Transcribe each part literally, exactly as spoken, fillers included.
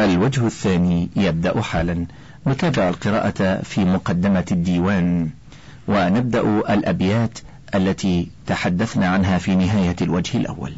الوجه الثاني يبدأ حالا. نتابع القراءة في مقدمة الديوان، ونبدأ الأبيات التي تحدثنا عنها في نهاية الوجه الأول.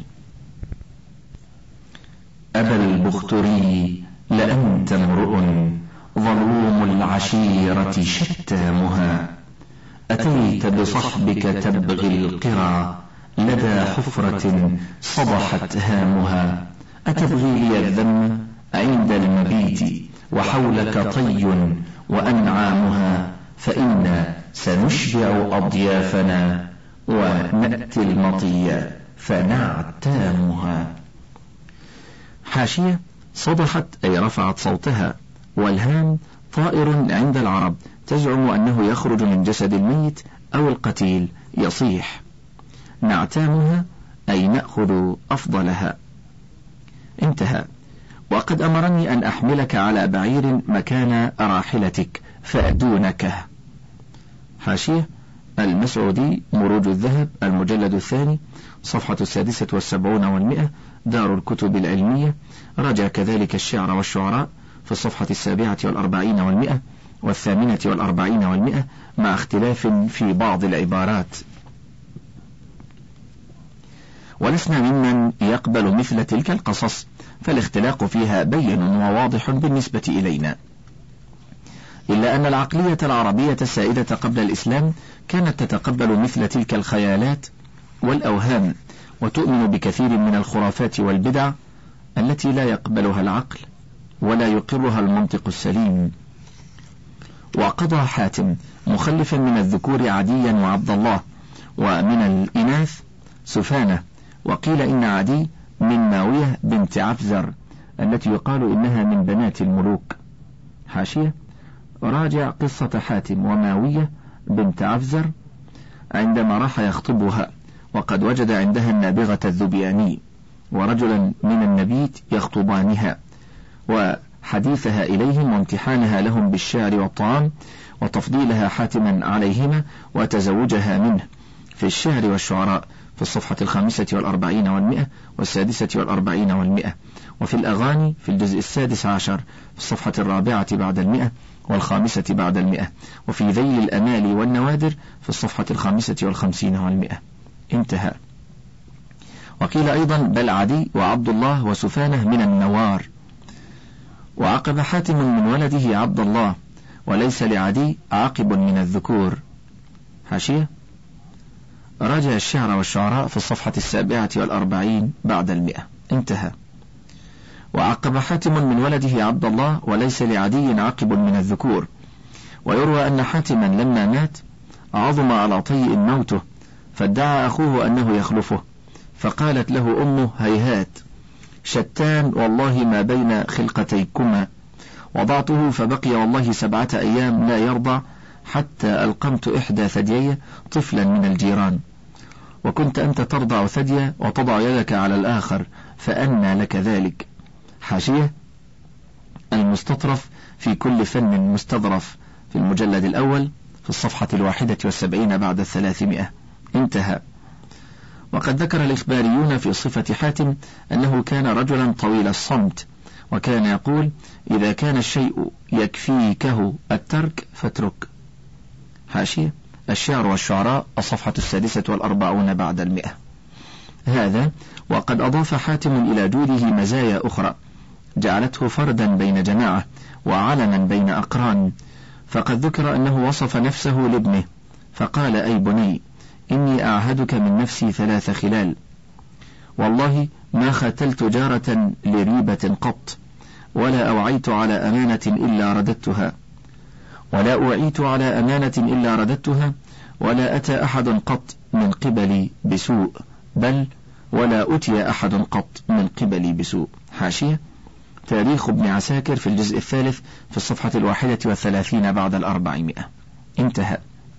أبا البختري لأنت امرؤ ظلوم العشيرة شتامها، أتيت بصحبك تبغي القرى لدى حفرة صبحت هامها، أتبغي لي الذم عند المبيت وحولك طي وأنعامها، فإنا سنشبع أضيافنا ونأتي المطي فنعتامها. حاشية: صبحت أي رفعت صوتها، والهام طائر عند العرب تزعم أنه يخرج من جسد الميت أو القتيل يصيح. نعتامها أي نأخذ أفضلها. انتهى. وقد أمرني أن أحملك على بعير مكان راحلتك فأدونك. حاشية: المسعودي مروج الذهب المجلد الثاني صفحة السادسة والسبعون والمئة، دار الكتب العلمية. رجع كذلك الشعر والشعراء في الصفحة السابعة والأربعين والمئة والثامنة والأربعين والمئة، مع اختلاف في بعض العبارات. ولسنا ممن يقبل مثل تلك القصص، فالاختلاق فيها بين وواضح بالنسبة إلينا، إلا أن العقلية العربية السائدة قبل الإسلام كانت تتقبل مثل تلك الخيالات والأوهام، وتؤمن بكثير من الخرافات والبدع التي لا يقبلها العقل ولا يقرها المنطق السليم. وقضى حاتم مخلفا من الذكور عديا وعبد الله، ومن الإناث سفانة، وقيل إن عدي من ماوية بنت عفزر التي يقال إنها من بنات الملوك. حاشية: راجع قصة حاتم وماوية بنت عفزر عندما راح يخطبها، وقد وجد عندها النابغة الذبياني ورجلا من النبيت يخطبانها، وحديثها إليهم وامتحانها لهم بالشعر والطعام، وتفضيلها حاتما عليهما وتزوجها منه في الشعر والشعراء في الصفحة الخامسة والأربعين والمئة والسادسة والأربعين والمئة، وفي الأغاني في الجزء السادس عشر في الصفحة الرابعة بعد المئة والخامسة بعد المئة، وفي ذيل الأمال والنوادر في الصفحة الخامسة والخمسين والمئة. انتهى. وقيل أيضا بل عدي وعبد الله وسفانة من النوار. وعقب حاتم من ولده عبد الله، وليس لعدي عاقب من الذكور. حاشية: راجع الشعر والشعراء في الصفحة السابعة والأربعين بعد المئة. انتهى. وعقب حاتم من ولده عبد الله، وليس لعدي عاقب من الذكور. ويروى أن حاتما لما مات عظم على طيء موته، فادعى أخوه أنه يخلفه، فقالت له أمه: هيهات، شتان والله ما بين خلقتيكما. وضعته فبقي والله سبعة أيام لا يرضع، حتى ألقمت إحدى ثديي طفلا من الجيران، وكنت أنت ترضع ثديا وتضع يدك على الآخر، فأنى لك ذلك. حاشية: المستطرف في كل فن مستظرف في المجلد الأول في الصفحة الواحدة والسبعين بعد الثلاثمائة. انتهى. وقد ذكر الإخباريون في صفة حاتم أنه كان رجلا طويل الصمت، وكان يقول: إذا كان الشيء يكفيكه الترك فاترك. حاشية: الشعر والشعراء الصفحة السادسة والأربعون بعد المئة. هذا وقد أضاف حاتم إلى جوده مزايا أخرى جعلته فردا بين جماعة وعلما بين أقران، فقد ذكر أنه وصف نفسه لابنه فقال: أي بني، إني أعهدك من نفسي ثلاث خلال، والله ما ختلت جارة لريبة قط، ولا أوعيت على أمانة إلا رددتها، ولا أوعيت على أمانة إلا رددتها، ولا أتى أحد قط من قبلي بسوء، بل ولا أتي أحد قط من قبلي بسوء. حاشية: تاريخ ابن عساكر في الجزء الثالث في الصفحة الواحدة والثلاثين بعد الأربعمائة. انتهى.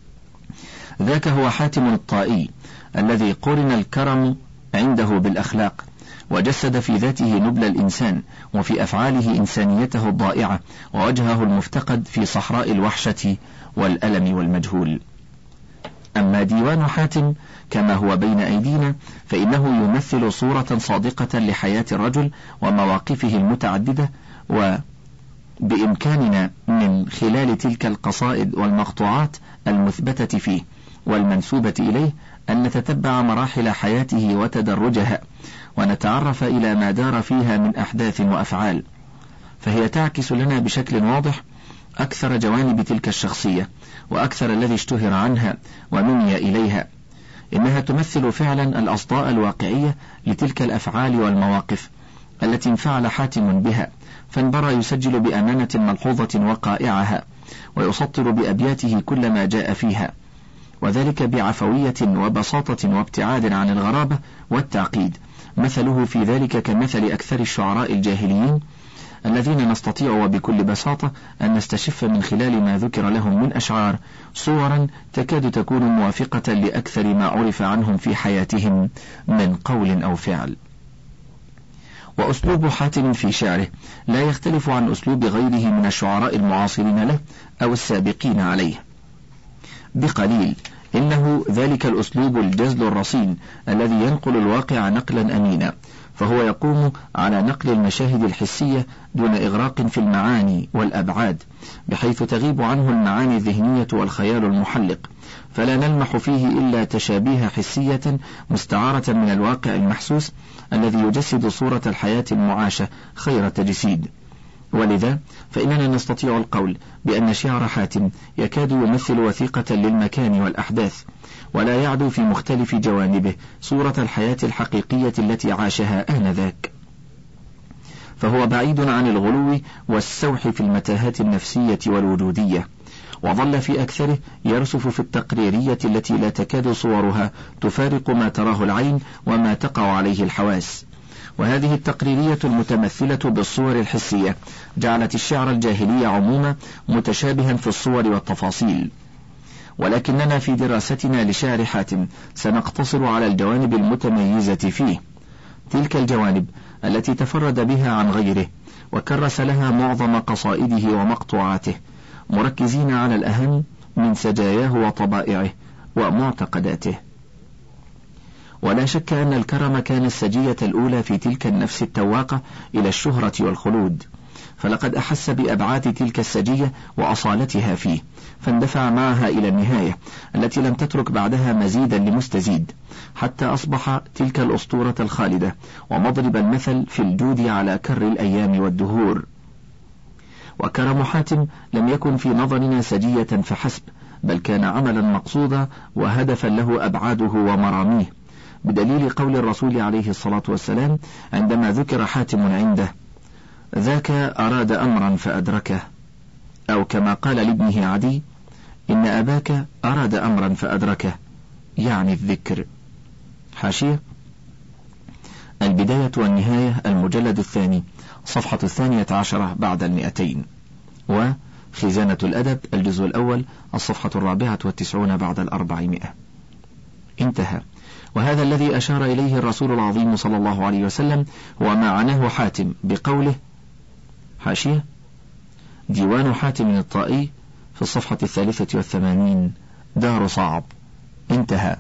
ذاك هو حاتم الطائي الذي قرن الكرم عنده بالأخلاق، وجسد في ذاته نبل الإنسان، وفي أفعاله إنسانيته الضائعة، ووجهه المفتقد في صحراء الوحشة والألم والمجهول. أما ديوان حاتم كما هو بين أيدينا فإنه يمثل صورة صادقة لحياة الرجل ومواقفه المتعددة وبإمكاننا من خلال تلك القصائد والمقطوعات المثبتة فيه والمنسوبة إليه أن نتتبع مراحل حياته وتدرجها، ونتعرف إلى ما دار فيها من أحداث وأفعال، فهي تعكس لنا بشكل واضح أكثر جوانب تلك الشخصية وأكثر الذي اشتهر عنها ومني إليها. إنها تمثل فعلا الأصداء الواقعية لتلك الأفعال والمواقف التي انفعل حاتم بها، فانبرى يسجل بأمانة ملحوظة وقائعها، ويسطر بأبياته كل ما جاء فيها، وذلك بعفوية وبساطة وابتعاد عن الغرابة والتعقيد. مثله في ذلك كمثل أكثر الشعراء الجاهليين الذين نستطيع وبكل بساطة أن نستشف من خلال ما ذكر لهم من أشعار صورا تكاد تكون موافقة لأكثر ما عرف عنهم في حياتهم من قول أو فعل. وأسلوب حاتم في شعره لا يختلف عن أسلوب غيره من الشعراء المعاصرين له أو السابقين عليه بقليل، إنه ذلك الأسلوب الجزل الرصين الذي ينقل الواقع نقلا أمينا، فهو يقوم على نقل المشاهد الحسية دون إغراق في المعاني والأبعاد، بحيث تغيب عنه المعاني الذهنية والخيال المحلق، فلا نلمح فيه إلا تشابيه حسية مستعارة من الواقع المحسوس الذي يجسد صورة الحياة المعاشة خير تجسيد. ولذا فإننا نستطيع القول بأن شعر حاتم يكاد يمثل وثيقة للمكان والأحداث، ولا يعدو في مختلف جوانبه صورة الحياة الحقيقية التي عاشها آنذاك، فهو بعيد عن الغلو والسوح في المتاهات النفسية والوجودية، وظل في أكثره يرسف في التقريرية التي لا تكاد صورها تفارق ما تراه العين وما تقع عليه الحواس. وهذه التقريرية المتمثلة بالصور الحسية جعلت الشعر الجاهلي عموما متشابها في الصور والتفاصيل، ولكننا في دراستنا لشعر حاتم سنقتصر على الجوانب المتميزة فيه، تلك الجوانب التي تفرد بها عن غيره وكرس لها معظم قصائده ومقطوعاته، مركزين على الأهم من سجاياه وطبائعه ومعتقداته. ولا شك أن الكرم كان السجية الأولى في تلك النفس التواقة إلى الشهرة والخلود، فلقد أحس بأبعاد تلك السجية وأصالتها فيه، فاندفع معها إلى النهاية التي لم تترك بعدها مزيدا لمستزيد، حتى أصبح تلك الأسطورة الخالدة ومضرب المثل في الجود على كر الأيام والدهور. وكرم حاتم لم يكن في نظرنا سجية فحسب، بل كان عملا مقصودا وهدفا له أبعاده ومراميه، بدليل قول الرسول عليه الصلاة والسلام عندما ذكر حاتم عنده: ذاك أراد أمرا فأدركه، أو كما قال لابنه عدي: إن أباك أراد أمرا فأدركه، يعني الذكر. حاشية: البداية والنهاية، المجلد الثاني، صفحة الثانية عشرة بعد المئتين. وخزانة الأدب، الجزء الأول، الصفحة الرابعة والتسعون بعد الأربعمائة. انتهى. وهذا الذي أشار إليه الرسول العظيم صلى الله عليه وسلم هو ما عناه حاتم بقوله: حاشية: ديوان حاتم الطائي في الصفحة الثالثة والثمانين، دار صعب. انتهى.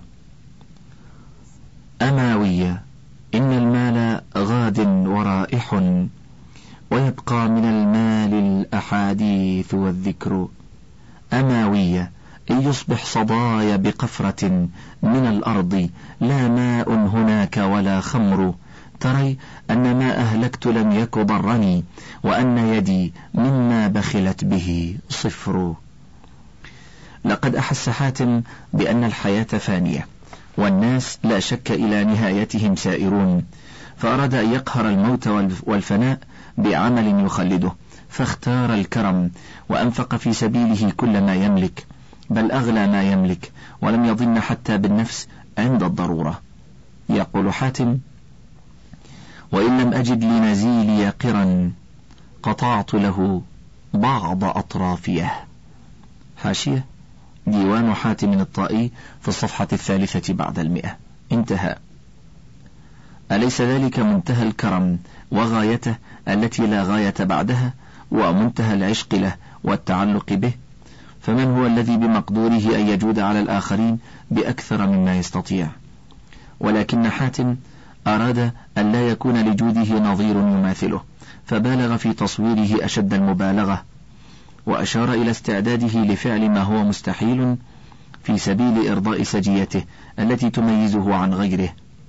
أماوية: إن المال غاد ورائح، ويبقى من المال الأحاديث والذكر. أماوية: إن يصبح صدايا بقفرة من الأرض، لا ماء هناك ولا خمر، تري أن ما أهلكت لم يك ضرني، وأن يدي مما بخلت به صفر. لقد أحس حاتم بأن الحياة فانية، والناس لا شك إلى نهايتهم سائرون، فأراد أن يقهر الموت والفناء بعمل يخلده، فاختار الكرم وأنفق في سبيله كل ما يملك، بل أغلى ما يملك، ولم يظن حتى بالنفس عند الضرورة. يقول حاتم: وإن لم أجد لنزيلي قرا، قطعت له بعض أطرافيه. حاشية: ديوان حاتم الطائي في الصفحة الثالثة بعد المئة. انتهى. أليس ذلك منتهى الكرم وغايته التي لا غاية بعدها، ومنتهى العشق له والتعلق به؟ فمن هو الذي بمقدوره أن يجود على الآخرين بأكثر مما يستطيع؟ ولكن حاتم أراد أن لا يكون لجوده نظير يماثله، فبالغ في تصويره أشد المبالغة، وأشار إلى استعداده لفعل ما هو مستحيل في سبيل إرضاء سجيته التي تميزه عن غيره.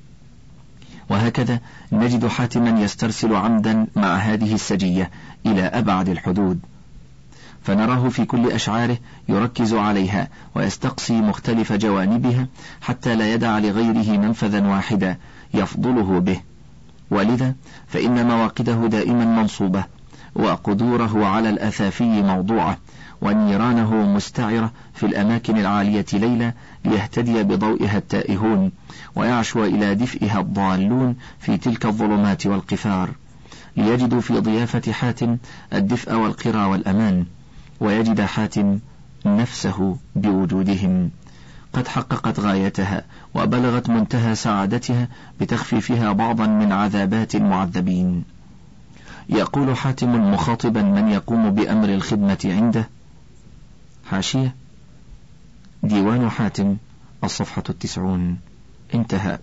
وهكذا نجد حاتما يسترسل عمدا مع هذه السجية إلى أبعد الحدود، فنراه في كل أشعاره يركز عليها ويستقصي مختلف جوانبها حتى لا يدع لغيره منفذا واحدا يفضله به. ولذا فإن مواقده دائما منصوبة، وقدوره على الأثافي موضوعة، ونيرانه مستعرة في الأماكن العالية ليلا ليهتدي بضوئها التائهون، ويعشو إلى دفئها الضالون في تلك الظلمات والقفار، ليجدوا في ضيافة حاتم الدفء والقرى والأمان، ويجد حاتم نفسه بوجودهم قد حققت غايتها وبلغت منتهى سعادتها بتخفيفها بعضا من عذابات المعذبين. يقول حاتم مخاطبا من يقوم بأمر الخدمة عنده: حاشية ديوان حاتم الصفحة التسعون، انتهى.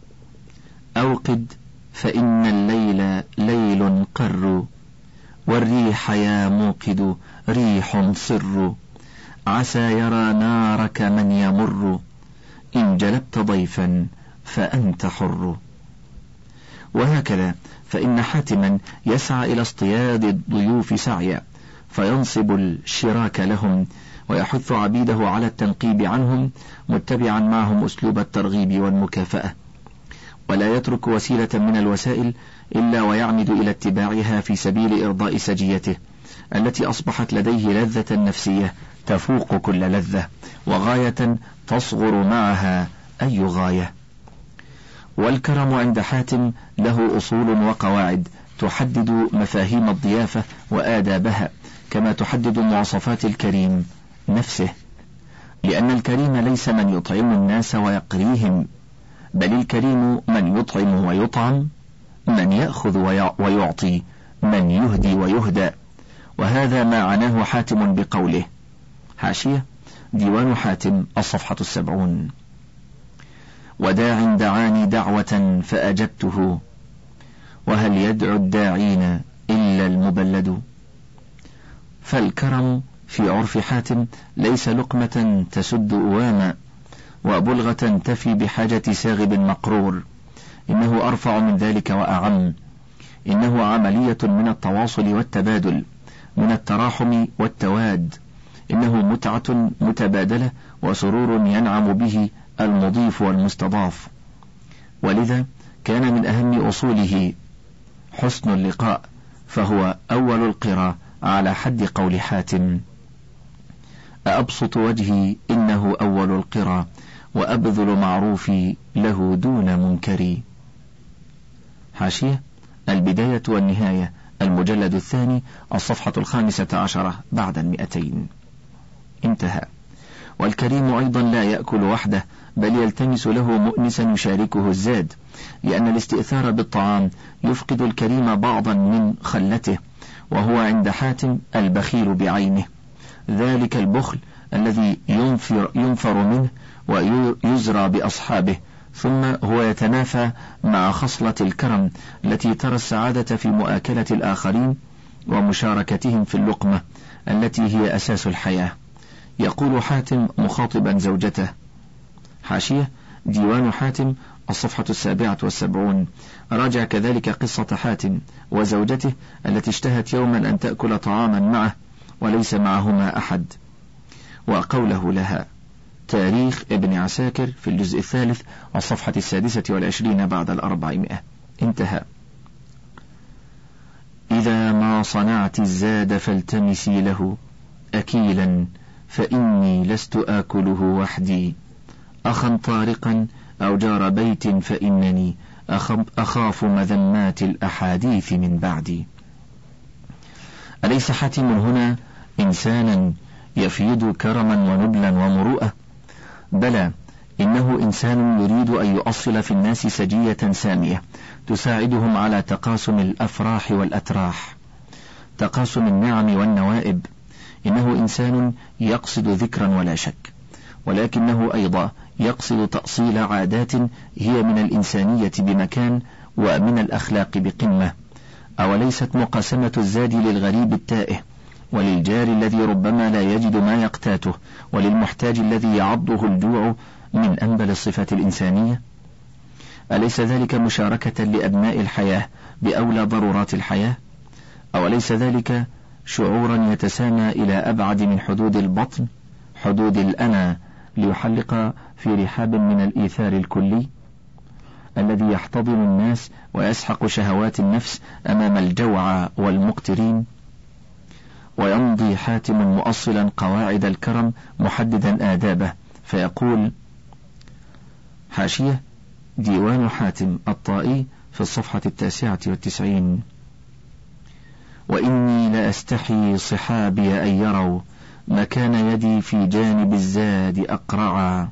أوقد فإن الليل ليل قر، والريح يا موقد ريح صر، عسى يرى نارك من يمر، إن جلبت ضيفا فأنت حر. وهكذا فإن حاتما يسعى إلى اصطياد الضيوف سعيا، فينصب الشراك لهم ويحث عبيده على التنقيب عنهم، متبعا معهم أسلوب الترغيب والمكافأة، ولا يترك وسيلة من الوسائل إلا ويعمد إلى اتباعها في سبيل إرضاء سجيته التي أصبحت لديه لذة نفسية تفوق كل لذة، وغاية تصغر معها أي غاية. والكرم عند حاتم له أصول وقواعد تحدد مفاهيم الضيافة وآدابها، كما تحدد مواصفات الكريم نفسه، لأن الكريم ليس من يطعم الناس ويقريهم، بل الكريم من يطعم ويطعم، من يأخذ ويعطي، من يهدي ويهدى. وهذا ما عناه حاتم بقوله: حاشية ديوان حاتم الصفحة السبعون: وداع دعاني دعوة فأجبته، وهل يدعو الداعين إلا المبلد. فالكرم في عرف حاتم ليس لقمة تسد أواما، وبلغة تفي بحاجة ساغب مقرور، إنه أرفع من ذلك وأعم، إنه عملية من التواصل والتبادل، من التراحم والتواد، إنه متعة متبادلة وسرور ينعم به المضيف والمستضاف. ولذا كان من أهم أصوله حسن اللقاء، فهو أول القرى على حد قول حاتم: أبسط وجهي إنه أول القرى، وأبذل معروفي له دون منكري. حاشية البداية والنهاية المجلد الثاني الصفحة الخامسة عشرة بعد المئتين، انتهى. والكريم أيضا لا يأكل وحده، بل يلتمس له مؤنسا يشاركه الزاد، لأن الاستئثار بالطعام يفقد الكريم بعضا من خلته، وهو عند حاتم البخيل بعينه، ذلك البخل الذي ينفر, ينفر منه ويزرى بأصحابه، ثم هو يتنافى مع خصلة الكرم التي ترى السعادة في مؤاكلة الآخرين ومشاركتهم في اللقمة التي هي أساس الحياة. يقول حاتم مخاطبا زوجته: حاشية ديوان حاتم الصفحة السابعة والسبعون، راجع كذلك قصة حاتم وزوجته التي اشتهت يوما أن تأكل طعاما معه وليس معهما أحد، وقوله لها: تاريخ ابن عساكر في الجزء الثالث الصفحة السادسة والعشرين بعد الأربعمائة، انتهى. إذا ما صنعت الزاد فالتمسي له أكيلا، فإني لست آكله وحدي، أخا طارقا أو جار بيت، فإنني أخاف مذمات الأحاديث من بعدي. أليس حاتم هنا إنسانا يفيض كرما ونبلا ومروءة؟ بلى، إنه إنسان يريد أن يؤصل في الناس سجية سامية تساعدهم على تقاسم الأفراح والأتراح، تقاسم النعم والنوائب. إنه إنسان يقصد ذكرا ولا شك، ولكنه أيضا يقصد تأصيل عادات هي من الإنسانية بمكان ومن الأخلاق بقمة، أوليست مقاسمة الزاد للغريب التائه، وللجار الذي ربما لا يجد ما يقتاته، وللمحتاج الذي يعضه الجوع من أنبل الصفات الإنسانية؟ أليس ذلك مشاركة لأبناء الحياة بأولى ضرورات الحياة؟ أوليس ذلك شعورا يتسامى إلى أبعد من حدود البطن، حدود الأنا، ليحلق في رحاب من الإيثار الكلي الذي يحتضن الناس ويسحق شهوات النفس أمام الجوع والمقترين؟ ويمضي حاتم مؤصلا قواعد الكرم محددا آدابه فيقول: حاشية ديوان حاتم الطائي في الصفحة التاسعة والتسعين: وإني لأستحي صحابي أن يروا مكان يدي في جانب الزاد أقرعا،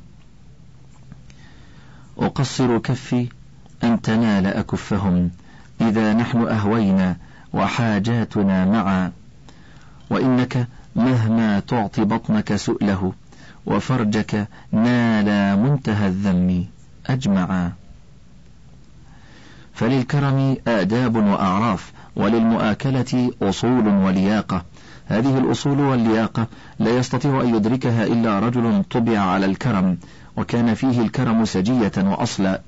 أقصر كفي أن تنال أكفهم إذا نحن أهوينا وحاجاتنا معا، وإنك مهما تعطي بطنك سؤله وفرجك نال منتهى الذم أجمعا. فللكرم آداب وأعراف، وللمؤاكلة أصول ولياقة. هذه الأصول واللياقة لا يستطيع أن يدركها إلا رجل طبع على الكرم وكان فيه الكرم سجية وأصلا،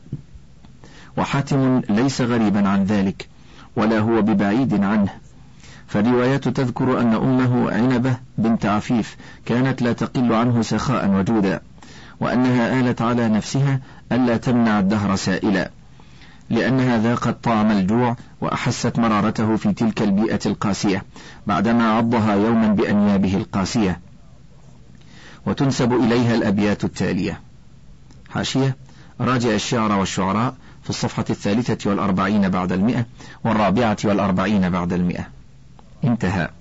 وحاتم ليس غريبا عن ذلك ولا هو ببعيد عنه. فالروايات تذكر أن أمه عنبة بنت عفيف كانت لا تقل عنه سخاء وجودا، وأنها آلت على نفسها ألا تمنع الدهر سائلا، لأنها ذاقت طعم الجوع وأحست مرارته في تلك البيئة القاسية بعدما عضها يوما بأنيابه القاسية. وتنسب إليها الأبيات التالية. حاشية راجع الشعر والشعراء في الصفحة الثالثة والأربعين بعد المئة والرابعة والأربعين بعد المئة. انتهى.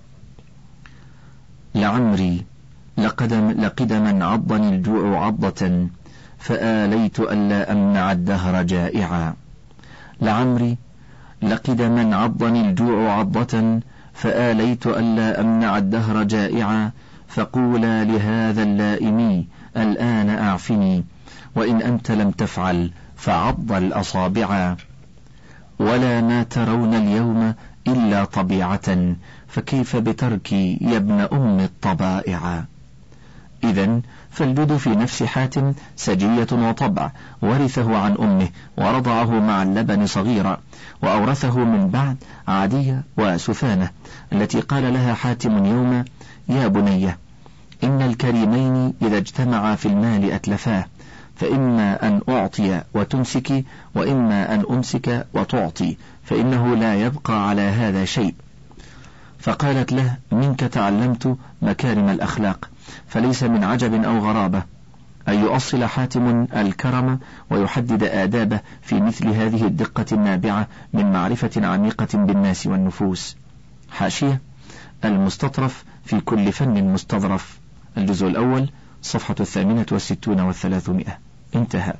لعمري لقدم لقدما عضني الجوع عضة، فآليت ألا أمنع الدهر جائعا. لعمري لقدما عضني الجوع عضة، فآليت ألا أمنع الدهر جائعا. فقولا لهذا اللائمي الآن أعفني، وإن أنت لم تفعل فعض الأصابع. ولا ما ترون اليوم إلا طبيعة، فكيف بتركي يا ابن أم الطبائع. إذن فالجود في نفس حاتم سجية وطبع ورثه عن أمه ورضعه مع اللبن صغيرا، وأورثه من بعد عادية وسفانة التي قال لها حاتم يوما: يا بنية، إن الكريمين إذا اجتمعا في المال أتلفاه، فإما أن أعطي وتمسكي، وإما أن أمسك وتعطي، فإنه لا يبقى على هذا شيء. فقالت له: منك تعلمت مكارم الأخلاق. فليس من عجب أو غرابة أن يؤصل حاتم الكرم ويحدد آدابه في مثل هذه الدقة النابعة من معرفة عميقة بالناس والنفوس. حاشية المستطرف في كل فن مستظرف، الجزء الأول صفحة الثامنة والستون والثلاثمائة. انتهى.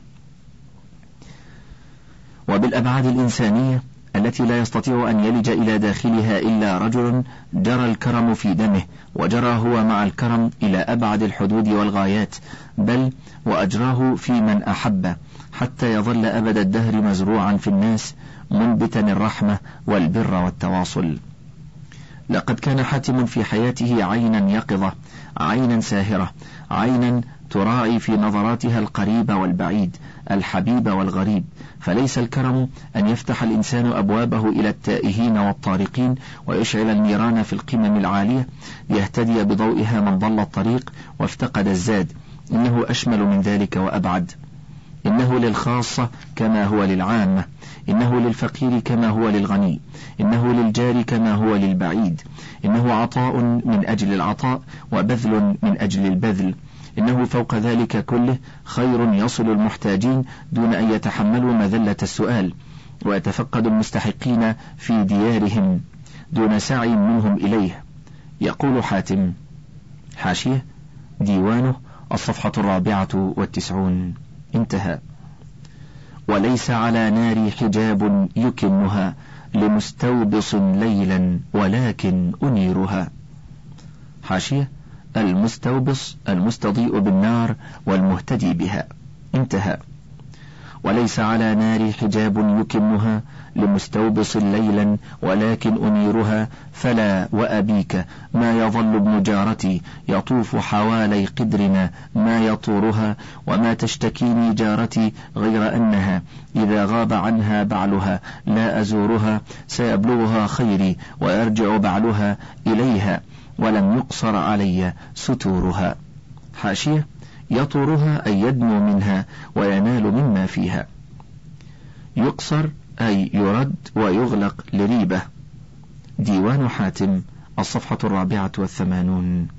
وبالأبعاد الإنسانية التي لا يستطيع أن يلج إلى داخلها إلا رجل جرى الكرم في دمه، وجرى هو مع الكرم إلى أبعد الحدود والغايات، بل وأجراه في من أحب، حتى يظل أبد الدهر مزروعا في الناس منبتا الرحمة والبر والتواصل. لقد كان حاتم في حياته عينا يقظة، عينا ساهرة، عينا تراعي في نظراتها القريب والبعيد، الحبيب والغريب. فليس الكرم أن يفتح الإنسان أبوابه إلى التائهين والطارقين ويشعل النيران في القمم العالية ليهتدي بضوئها من ضل الطريق وافتقد الزاد. إنه أشمل من ذلك وأبعد. إنه للخاصة كما هو للعامة، إنه للفقير كما هو للغني، إنه للجار كما هو للبعيد، إنه عطاء من أجل العطاء وبذل من أجل البذل. إنه فوق ذلك كله خير يصل المحتاجين دون أن يتحملوا مذلة السؤال، ويتفقد المستحقين في ديارهم دون سعي منهم إليه. يقول حاتم. حاشية ديوانه الصفحة الرابعة والتسعون. انتهى. وليس على نار حجاب يكنها لمستوبص ليلا ولكن أنيرها. حاشية المستوبص المستضيء بالنار والمهتدي بها. انتهى. وليس على نار حجاب يكنها لمستوبص ليلا ولكن أميرها فلا وأبيك ما يظل ابن جارتي يطوف حوالي قدرنا ما يطورها وما تشتكيني جارتي غير أنها إذا غاب عنها بعلها لا أزورها سيبلغها خيري ويرجع بعلها إليها ولم يقصر علي ستورها. حاشية: يطورها أي يدنو منها وينال مما فيها. يقصر أي يرد ويغلق لريبة. ديوان حاتم الصفحة الرابعة والثمانون.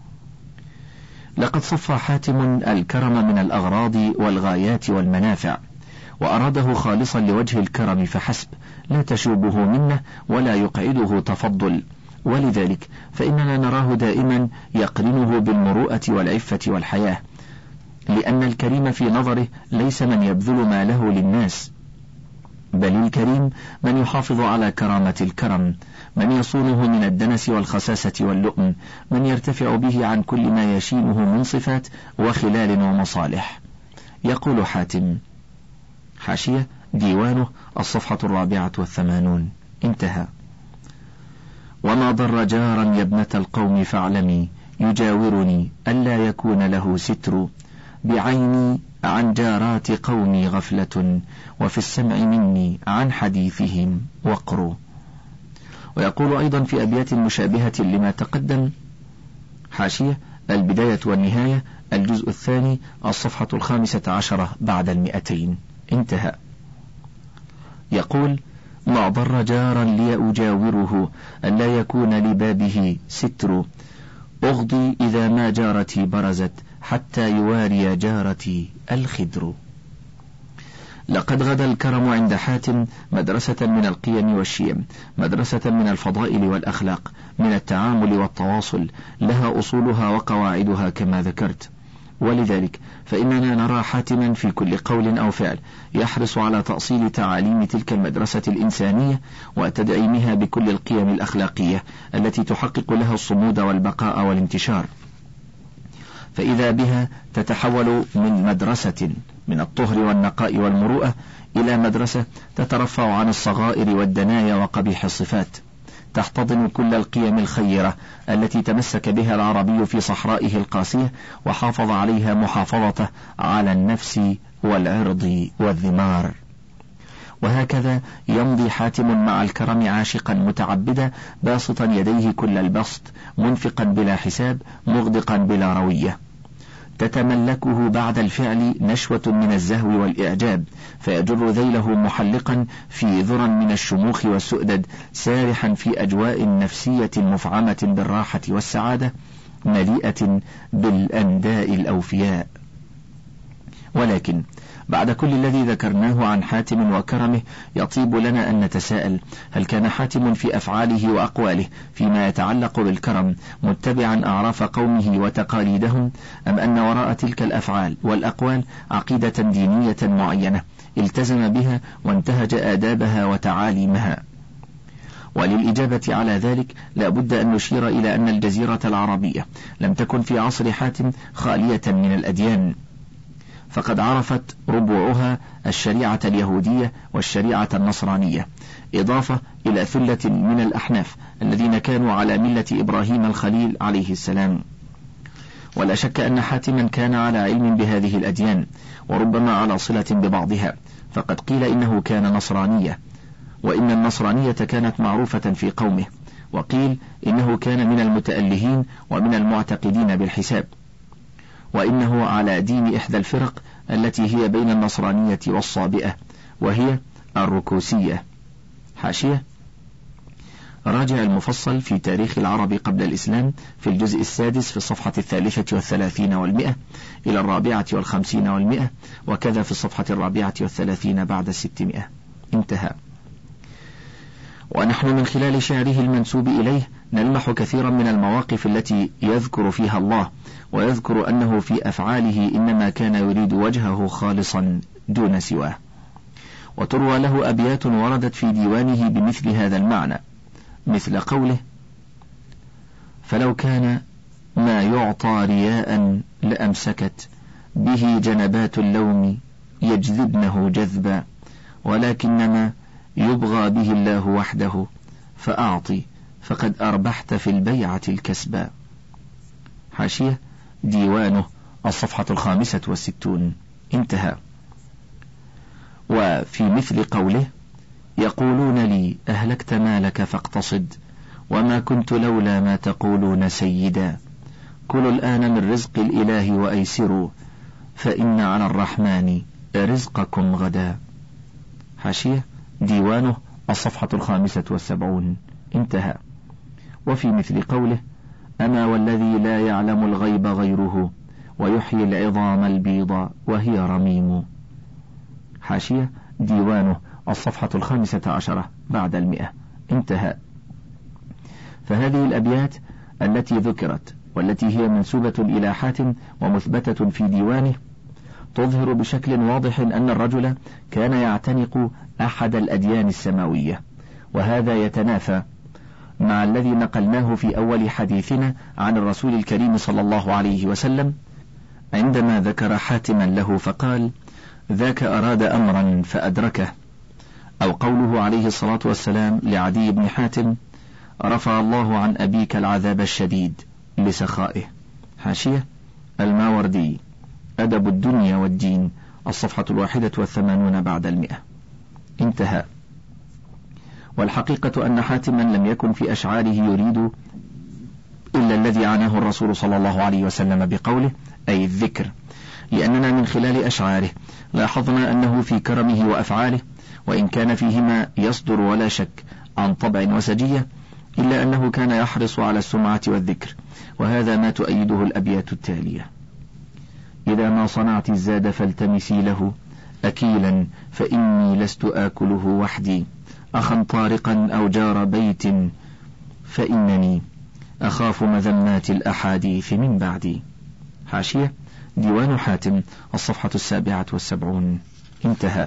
لقد صفى حاتم الكرم من الأغراض والغايات والمنافع، وأراده خالصا لوجه الكرم فحسب، لا تشوبه منه ولا يقعده تفضل، ولذلك فإننا نراه دائما يقرنه بالمروءة والعفة والحياة، لأن الكريم في نظره ليس من يبذل ماله للناس، بل الكريم من يحافظ على كرامة الكرم، من يصونه من الدنس والخساسة واللؤم، من يرتفع به عن كل ما يشينه من صفات وخلال ومصالح. يقول حاتم: حاشية: ديوانه الصفحة الرابعة والثمانون. انتهى. وما ضر جارا يا ابنة القوم فاعلمي يجاورني ألا يكون له ستر بعيني عن جارات قومي غفلة وفي السمع مني عن حديثهم وقر. ويقول أيضا في أبيات مشابهة لما تقدم: حاشية: البداية والنهاية الجزء الثاني الصفحة الخامسة عشرة بعد المئتين. انتهى. يقول: ما ضر جارا لي أجاوره ألا يكون لبابه ستر أغضي إذا ما جارتي برزت حتى يواري جارتي الخدر. لقد غدا الكرم عند حاتم مدرسة من القيم والشيم، مدرسة من الفضائل والأخلاق، من التعامل والتواصل، لها أصولها وقواعدها كما ذكرت. ولذلك فإننا نرى حاتما في كل قول أو فعل يحرص على تأصيل تعاليم تلك المدرسة الإنسانية وتدعيمها بكل القيم الأخلاقية التي تحقق لها الصمود والبقاء والانتشار، فإذا بها تتحول من مدرسة من الطهر والنقاء والمروءة إلى مدرسة تترفع عن الصغائر والدنايا وقبيح الصفات، تحتضن كل القيم الخيرة التي تمسك بها العربي في صحرائه القاسية وحافظ عليها محافظته على النفس والعرض والذمار. وهكذا يمضي حاتم مع الكرم عاشقا متعبدا باسطا يديه كل البسط منفقا بلا حساب مغدقا بلا روية، تتملكه بعد الفعل نشوة من الزهو والإعجاب فيجر ذيله محلقا في ذرا من الشموخ والسؤدد سارحا في أجواء نفسية مفعمة بالراحة والسعادة مليئة بالأنداء الأوفياء. ولكن بعد كل الذي ذكرناه عن حاتم وكرمه يطيب لنا أن نتساءل: هل كان حاتم في أفعاله وأقواله فيما يتعلق بالكرم متبعا أعراف قومه وتقاليدهم، أم أن وراء تلك الأفعال والأقوال عقيدة دينية معينة التزم بها وانتهج آدابها وتعاليمها؟ وللإجابة على ذلك لا بد أن نشير إلى أن الجزيرة العربية لم تكن في عصر حاتم خالية من الأديان، فقد عرفت ربوعها الشريعة اليهودية والشريعة النصرانية، إضافة إلى ثلة من الأحناف الذين كانوا على ملة إبراهيم الخليل عليه السلام. ولا شك أن حاتما كان على علم بهذه الأديان وربما على صلة ببعضها، فقد قيل إنه كان نصرانية، وإن النصرانية كانت معروفة في قومه، وقيل إنه كان من المتألهين ومن المعتقدين بالحساب، وإنه على دين إحدى الفرق التي هي بين النصرانية والصابئة وهي الركوسية. حاشية: راجع المفصل في تاريخ العرب قبل الإسلام في الجزء السادس في الصفحة الثالثة والثلاثين والمئة إلى الرابعة والخمسين والمئة، وكذا في الصفحة الرابعة والثلاثين بعد الستمائة. انتهى. ونحن من خلال شعره المنسوب إليه نلمح كثيرا من المواقف التي يذكر فيها الله، ويذكر أنه في أفعاله إنما كان يريد وجهه خالصا دون سواه. وتروى له أبيات وردت في ديوانه بمثل هذا المعنى، مثل قوله: فلو كان ما يعطى رياء لأمسكت به جنبات اللوم يجذبنه جذبا، ولكنما يبغى به الله وحده فأعطي فقد أربحت في البيعة الكسبا. حاشية ديوانه الصفحة الخامسة والستون، انتهى. وفي مثل قوله يقولون لي أهلكت مالك فاقتصد وما كنت لولا ما تقولون سيدا، كلوا الآن من رزق الإله وأيسروا فإن على الرحمن رزقكم غدا. حاشية ديوانه الصفحة الخامسة والسبعون، انتهى. وفي مثل قوله أما والذي لا يعلم الغيب غيره ويحيي العظام البيض وهي رميم. حاشية ديوانه الصفحة الخامسة عشرة بعد المئة، انتهى. فهذه الأبيات التي ذكرت والتي هي منسوبة إلى حاتم ومثبتة في ديوانه تظهر بشكل واضح أن الرجل كان يعتنق أحد الأديان السماوية، وهذا يتنافى مع الذي نقلناه في أول حديثنا عن الرسول الكريم صلى الله عليه وسلم عندما ذكر حاتما له فقال ذاك أراد أمرا فأدركه، أو قوله عليه الصلاة والسلام لعدي بن حاتم رفع الله عن أبيك العذاب الشديد لسخائه. حاشية الماوردي أدب الدنيا والدين الصفحة الواحدة والثمانون بعد المئة، انتهى. والحقيقة أن حاتما لم يكن في أشعاره يريد إلا الذي عناه الرسول صلى الله عليه وسلم بقوله أي الذكر، لأننا من خلال أشعاره لاحظنا أنه في كرمه وأفعاله وإن كان فيهما يصدر ولا شك عن طبع وسجية إلا أنه كان يحرص على السمعة والذكر، وهذا ما تؤيده الأبيات التالية: إذا ما صنعت الزاد فالتمسي له أكيلا فإني لست آكله وحدي، أخا طارقا أو جار بيت فإنني أخاف مذمات الأحاديث من بعدي. حاشية ديوان حاتم الصفحة السابعة والسبعون، انتهى.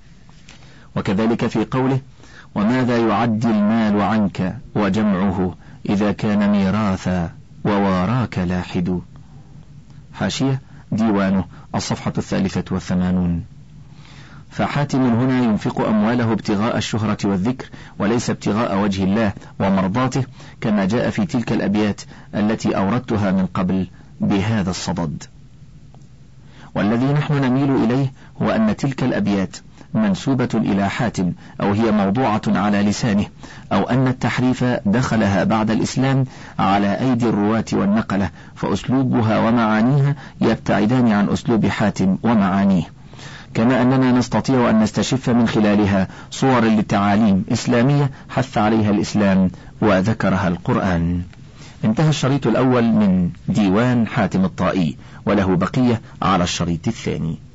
وكذلك في قوله وماذا يعدي المال عنك وجمعه إذا كان ميراثا وواراك لاحد. حاشية ديوانه الصفحة الثالثة والثمانون. فحاتم هنا ينفق أمواله ابتغاء الشهرة والذكر وليس ابتغاء وجه الله ومرضاته، كما جاء في تلك الأبيات التي أوردتها من قبل بهذا الصدد. والذي نحن نميل إليه هو أن تلك الأبيات منسوبة إلى حاتم أو هي موضوعة على لسانه، أو أن التحريف دخلها بعد الإسلام على أيدي الرواة والنقلة، فأسلوبها ومعانيها يبتعدان عن أسلوب حاتم ومعانيه، كما أننا نستطيع أن نستشف من خلالها صور لتعاليم إسلامية حث عليها الإسلام وذكرها القرآن. انتهى الشريط الأول من ديوان حاتم الطائي، وله بقية على الشريط الثاني.